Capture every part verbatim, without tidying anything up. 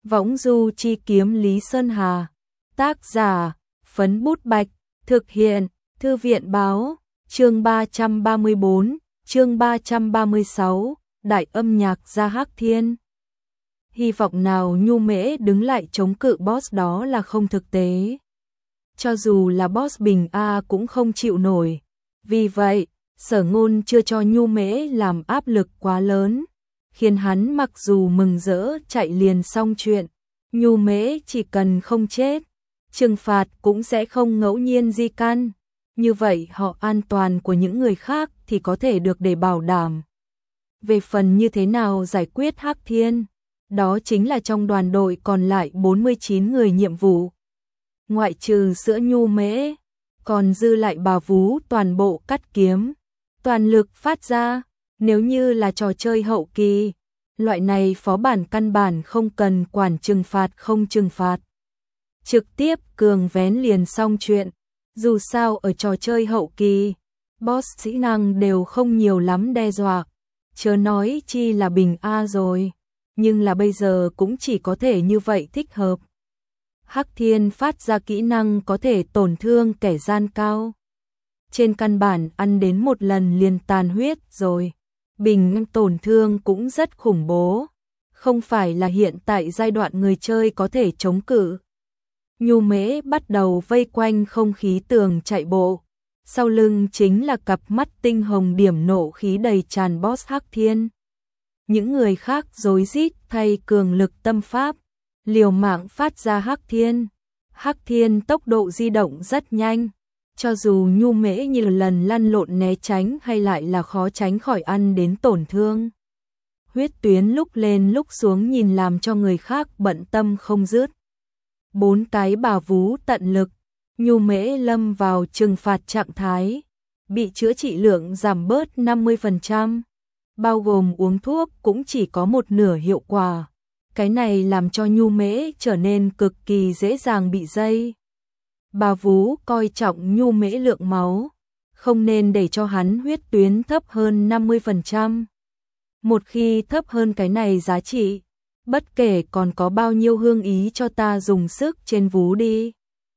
Võng du chi kiếm Lý Sơn Hà. Tác giả, Phấn Bút Bạch. Thực hiện, Thư viện báo. Chương ba trăm ba mươi bốn, chương ba trăm ba mươi sáu, Đại âm nhạc gia Hắc Thiên. Hy vọng nào Nhu Mễ đứng lại chống cự boss đó là không thực tế. Cho dù là boss bình A cũng không chịu nổi. Vì vậy, Sở Ngôn chưa cho Nhu Mễ làm áp lực quá lớn, khiến hắn mặc dù mừng rỡ chạy liền xong chuyện. Nhu Mễ chỉ cần không chết, trừng phạt cũng sẽ không ngẫu nhiên di căn. Như vậy họ an toàn của những người khác thì có thể được để bảo đảm. Về phần như thế nào giải quyết Hắc Thiên, đó chính là trong đoàn đội còn lại bốn mươi chín người nhiệm vụ. Ngoại trừ sữa Nhu Mễ, còn dư lại Bà Vú toàn bộ cắt kiếm, toàn lực phát ra. Nếu như là trò chơi hậu kỳ, loại này phó bản căn bản không cần quản trừng phạt không trừng phạt. Trực tiếp cường vén liền xong chuyện. Dù sao ở trò chơi hậu kỳ, boss kỹ năng đều không nhiều lắm đe dọa, chớ nói chi là bình A rồi. Nhưng là bây giờ cũng chỉ có thể như vậy thích hợp. Hắc Thiên phát ra kỹ năng có thể tổn thương kẻ gian cao. Trên căn bản ăn đến một lần liền tàn huyết rồi. Bình tổn thương cũng rất khủng bố. Không phải là hiện tại giai đoạn người chơi có thể chống cự. Nhu Mễ bắt đầu vây quanh không khí tường chạy bộ. Sau lưng chính là cặp mắt tinh hồng điểm nộ khí đầy tràn boss Hắc Thiên. Những người khác rối rít thay cường lực tâm pháp, liều mạng phát ra Hắc Thiên. Hắc Thiên tốc độ di động rất nhanh. Cho dù Nhu Mễ nhiều lần lăn lộn né tránh hay lại là khó tránh khỏi ăn đến tổn thương. Huyết tuyến lúc lên lúc xuống nhìn làm cho người khác bận tâm không dứt. Bốn cái Bà Vú tận lực, Nhu Mễ lâm vào trừng phạt trạng thái, bị chữa trị lượng giảm bớt năm mươi phần trăm, bao gồm uống thuốc cũng chỉ có một nửa hiệu quả. Cái này làm cho Nhu Mễ trở nên cực kỳ dễ dàng bị dây. Bà Vú coi trọng Nhu Mễ lượng máu, không nên để cho hắn huyết tuyến thấp hơn năm mươi phần trăm. Một khi thấp hơn cái này giá trị, bất kể còn có bao nhiêu hương ý cho ta dùng sức trên vú đi.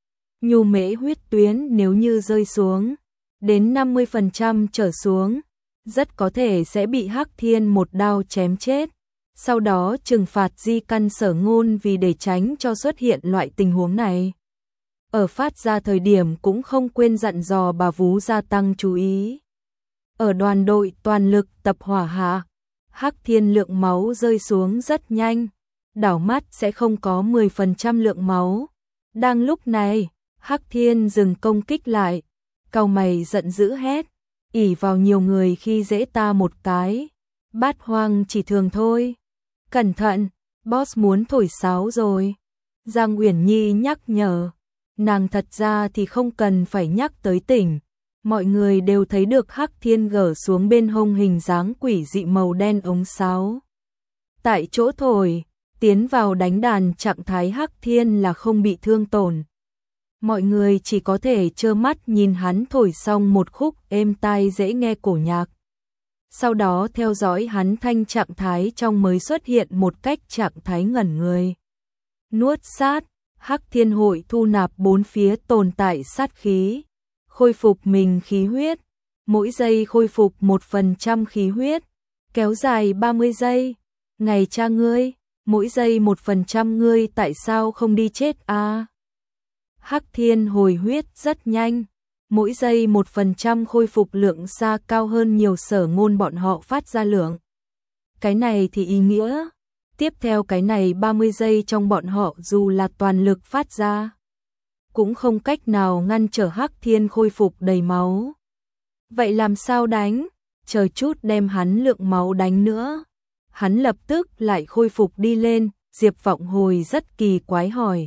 Nhu Mễ huyết tuyến nếu như rơi xuống đến năm mươi phần trăm trở xuống, rất có thể sẽ bị Hắc Thiên một đao chém chết. Sau đó trừng phạt di căn Sở Ngôn vì để tránh cho xuất hiện loại tình huống này. Ở phát ra thời điểm cũng không quên dặn dò Bà Vú gia tăng chú ý. Ở đoàn đội toàn lực tập hỏa hạ, Hắc Thiên lượng máu rơi xuống rất nhanh, đảo mắt sẽ không có mười phần trăm lượng máu. Đang lúc này, Hắc Thiên dừng công kích lại, cau mày giận dữ hét, ỷ vào nhiều người khi dễ ta một cái, Bát Hoang chỉ thường thôi. Cẩn thận, boss muốn thổi sáo rồi. Giang Uyển Nhi nhắc nhở, nàng thật ra thì không cần phải nhắc tới tỉnh. Mọi người đều thấy được Hắc Thiên gỡ xuống bên hông hình dáng quỷ dị màu đen ống sáo. Tại chỗ thổi, tiến vào đánh đàn trạng thái Hắc Thiên là không bị thương tổn. Mọi người chỉ có thể trơ mắt nhìn hắn thổi xong một khúc êm tai dễ nghe cổ nhạc. Sau đó theo dõi hắn thanh trạng thái trong mới xuất hiện một cách trạng thái ngẩn người. Nuốt sát, Hắc Thiên hội thu nạp bốn phía tồn tại sát khí, khôi phục mình khí huyết, mỗi giây khôi phục một phần trăm khí huyết, kéo dài ba mươi giây. Ngày cha ngươi, mỗi giây một phần trăm ngươi tại sao không đi chết a? À? Hắc Thiên hồi huyết rất nhanh, mỗi giây một phần trăm khôi phục lượng xa cao hơn nhiều Sở Ngôn bọn họ phát ra lượng. Cái này thì ý nghĩa, tiếp theo cái này ba mươi giây trong bọn họ dù là toàn lực phát ra, cũng không cách nào ngăn trở Hắc Thiên khôi phục đầy máu. Vậy làm sao đánh? Chờ chút đem hắn lượng máu đánh nữa. Hắn lập tức lại khôi phục đi lên, Diệp Vọng Hồi rất kỳ quái hỏi.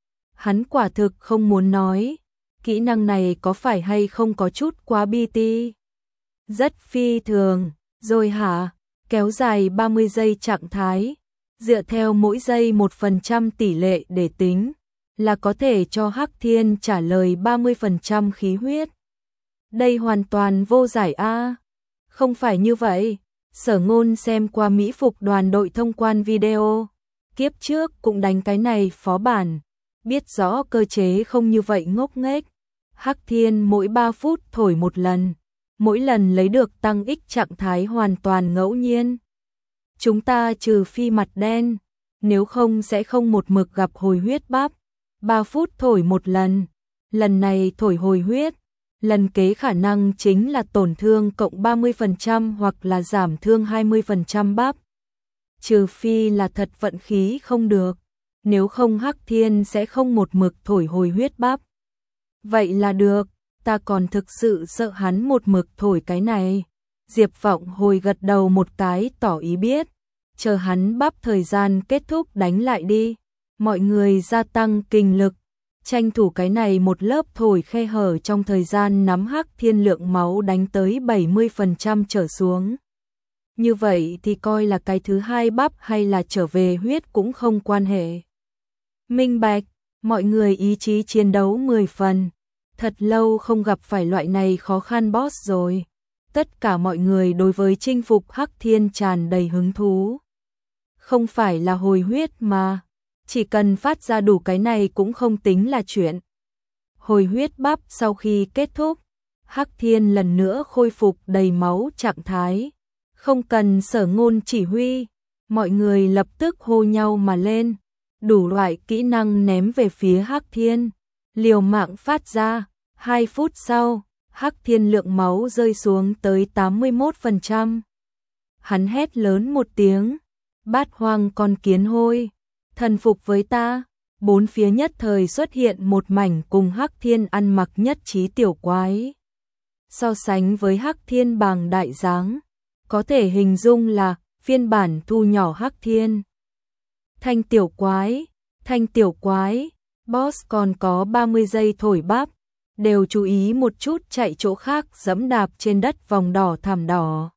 Hắn quả thực không muốn nói, kỹ năng này có phải hay không có chút quá bi ti? Rất phi thường, rồi hả? Kéo dài ba mươi giây trạng thái, dựa theo mỗi giây một phần trăm tỷ lệ để tính, là có thể cho Hắc Thiên trả lời ba mươi phần trăm khí huyết. Đây hoàn toàn vô giải a. Không phải như vậy. Sở Ngôn xem qua mỹ phục đoàn đội thông quan video, Kiếp trước cũng đánh cái này phó bản, biết rõ cơ chế không như vậy ngốc nghếch. Hắc Thiên mỗi ba phút thổi một lần, mỗi lần lấy được tăng ích trạng thái hoàn toàn ngẫu nhiên. Chúng ta trừ phi mặt đen, nếu không sẽ không một mực gặp hồi huyết bắp. ba phút thổi một lần, lần này thổi hồi huyết, lần kế khả năng chính là tổn thương cộng ba mươi phần trăm hoặc là giảm thương hai mươi phần trăm bắp. Trừ phi là thật vận khí không được, nếu không Hắc Thiên sẽ không một mực thổi hồi huyết bắp. Vậy là được, ta còn thực sự sợ hắn một mực thổi cái này. Diệp Vọng Hồi gật đầu một cái tỏ ý biết, chờ hắn bắp thời gian kết thúc đánh lại đi. Mọi người gia tăng kinh lực, tranh thủ cái này một lớp thổi khe hở trong thời gian nắm Hắc Thiên lượng máu đánh tới bảy mươi phần trăm trở xuống. Như vậy thì coi là cái thứ hai bắp hay là trở về huyết cũng không quan hệ. Minh bạch, mọi người ý chí chiến đấu mười phần. Thật lâu không gặp phải loại này khó khăn boss rồi. Tất cả mọi người đối với chinh phục Hắc Thiên tràn đầy hứng thú. Không phải là hồi huyết mà, chỉ cần phát ra đủ cái này cũng không tính là chuyện. Hồi huyết bắp sau khi kết thúc, Hắc Thiên lần nữa khôi phục đầy máu trạng thái. Không cần Sở Ngôn chỉ huy, mọi người lập tức hô nhau mà lên, đủ loại kỹ năng ném về phía Hắc Thiên, liều mạng phát ra. Hai phút sau, Hắc Thiên lượng máu rơi xuống tới tám mươi mốt phần trăm. Hắn hét lớn một tiếng, Bát Hoang con kiến hôi, thần phục với ta. Bốn phía nhất thời xuất hiện một mảnh cùng Hắc Thiên ăn mặc nhất trí tiểu quái. So sánh với Hắc Thiên bàng đại dáng, có thể hình dung là phiên bản thu nhỏ Hắc Thiên. Thanh tiểu quái, thanh tiểu quái, boss còn có ba mươi giây thổi bắp, đều chú ý một chút chạy chỗ khác giẫm đạp trên đất vòng đỏ thảm đỏ.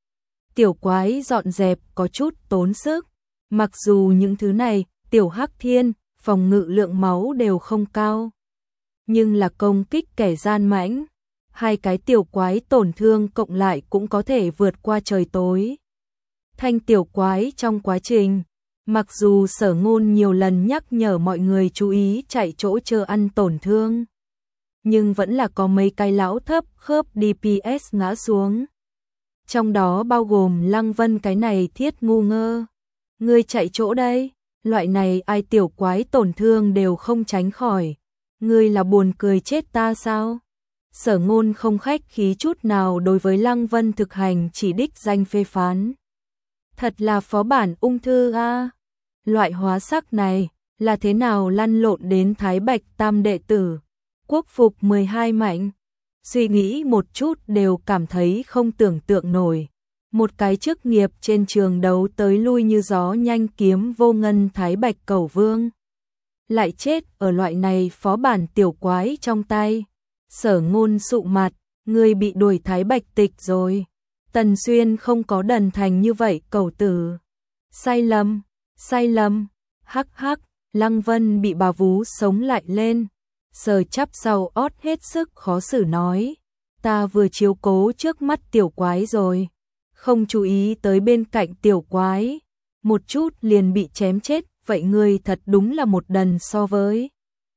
Tiểu quái dọn dẹp có chút tốn sức, mặc dù những thứ này, tiểu Hắc Thiên, phòng ngự lượng máu đều không cao, nhưng là công kích kẻ gian mãnh. Hai cái tiểu quái tổn thương cộng lại cũng có thể vượt qua trời tối. Thanh tiểu quái trong quá trình, mặc dù Sở Ngôn nhiều lần nhắc nhở mọi người chú ý chạy chỗ chờ ăn tổn thương, nhưng vẫn là có mấy cái lão thấp khớp đê pê ét ngã xuống. Trong đó bao gồm Lăng Vân cái này thiết ngu ngơ. Ngươi chạy chỗ đây, loại này ai tiểu quái tổn thương đều không tránh khỏi. Ngươi là buồn cười chết ta sao? Sở Ngôn không khách khí chút nào đối với Lăng Vân thực hành chỉ đích danh phê phán. Thật là phó bản ung thư a. Loại hóa sắc này là thế nào lăn lộn đến Thái Bạch Tam đệ tử, quốc phục mười hai mạnh. Suy nghĩ một chút đều cảm thấy không tưởng tượng nổi. Một cái chức nghiệp trên trường đấu tới lui như gió nhanh kiếm vô ngân Thái Bạch Cẩu Vương, lại chết ở loại này phó bản tiểu quái trong tay. Sở Ngôn sụ mặt, người bị đuổi Thái Bạch tịch rồi. Tần Xuyên không có đần thành như vậy cẩu tử. Sai lầm, sai lầm, hắc hắc, Lăng Vân bị bà vú sống lại lên. Sờ chắp sau ót hết sức khó xử nói, ta vừa chiếu cố trước mắt tiểu quái rồi, không chú ý tới bên cạnh tiểu quái, một chút liền bị chém chết, vậy ngươi thật đúng là một đần so với.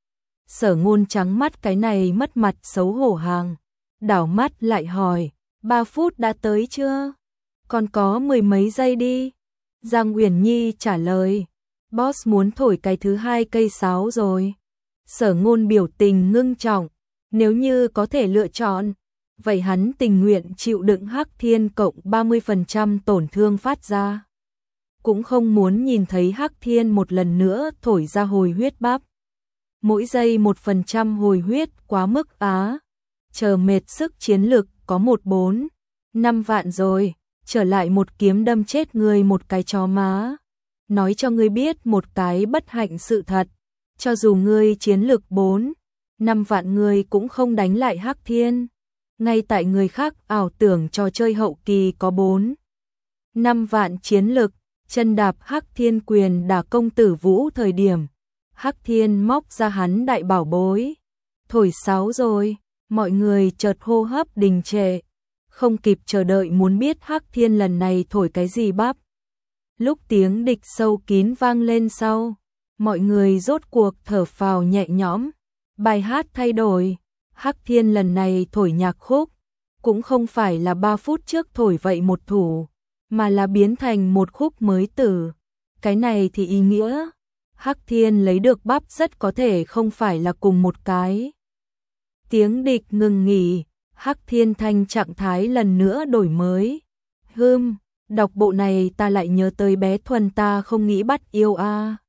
Sở Ngôn trắng mắt cái này mất mặt xấu hổ hàng, đảo mắt lại hỏi, ba phút đã tới chưa? Còn có mười mấy giây đi. Giang Uyển Nhi trả lời, boss muốn thổi cái thứ hai cây sáo rồi. Sở Ngôn biểu tình ngưng trọng, nếu như có thể lựa chọn, vậy hắn tình nguyện chịu đựng Hắc Thiên cộng ba mươi phần trăm tổn thương phát ra. Cũng không muốn nhìn thấy Hắc Thiên một lần nữa thổi ra hồi huyết bắp. Mỗi giây một phần trăm hồi huyết quá mức á. Chờ mệt sức chiến lực có một bốn, năm vạn rồi, trở lại một kiếm đâm chết người một cái chó má. Nói cho ngươi biết một cái bất hạnh sự thật, cho dù ngươi chiến lực bốn, năm vạn người cũng không đánh lại Hắc Thiên. Ngay tại người khác ảo tưởng trò chơi hậu kỳ có bốn, năm vạn chiến lực, chân đạp Hắc Thiên quyền đả công tử Vũ thời điểm, Hắc Thiên móc ra hắn đại bảo bối, thổi sáo rồi, mọi người chợt hô hấp đình trệ, không kịp chờ đợi muốn biết Hắc Thiên lần này thổi cái gì bắp. Lúc tiếng địch sâu kín vang lên sau, mọi người rốt cuộc thở phào nhẹ nhõm, bài hát thay đổi, Hắc Thiên lần này thổi nhạc khúc, cũng không phải là ba phút trước thổi vậy một thủ, mà là biến thành một khúc mới tử. Cái này thì ý nghĩa, Hắc Thiên lấy được bắp rất có thể không phải là cùng một cái. Tiếng địch ngừng nghỉ, Hắc Thiên thanh trạng thái lần nữa đổi mới. Hừm, đọc bộ này ta lại nhớ tới bé Thuần ta không nghĩ bắt yêu a.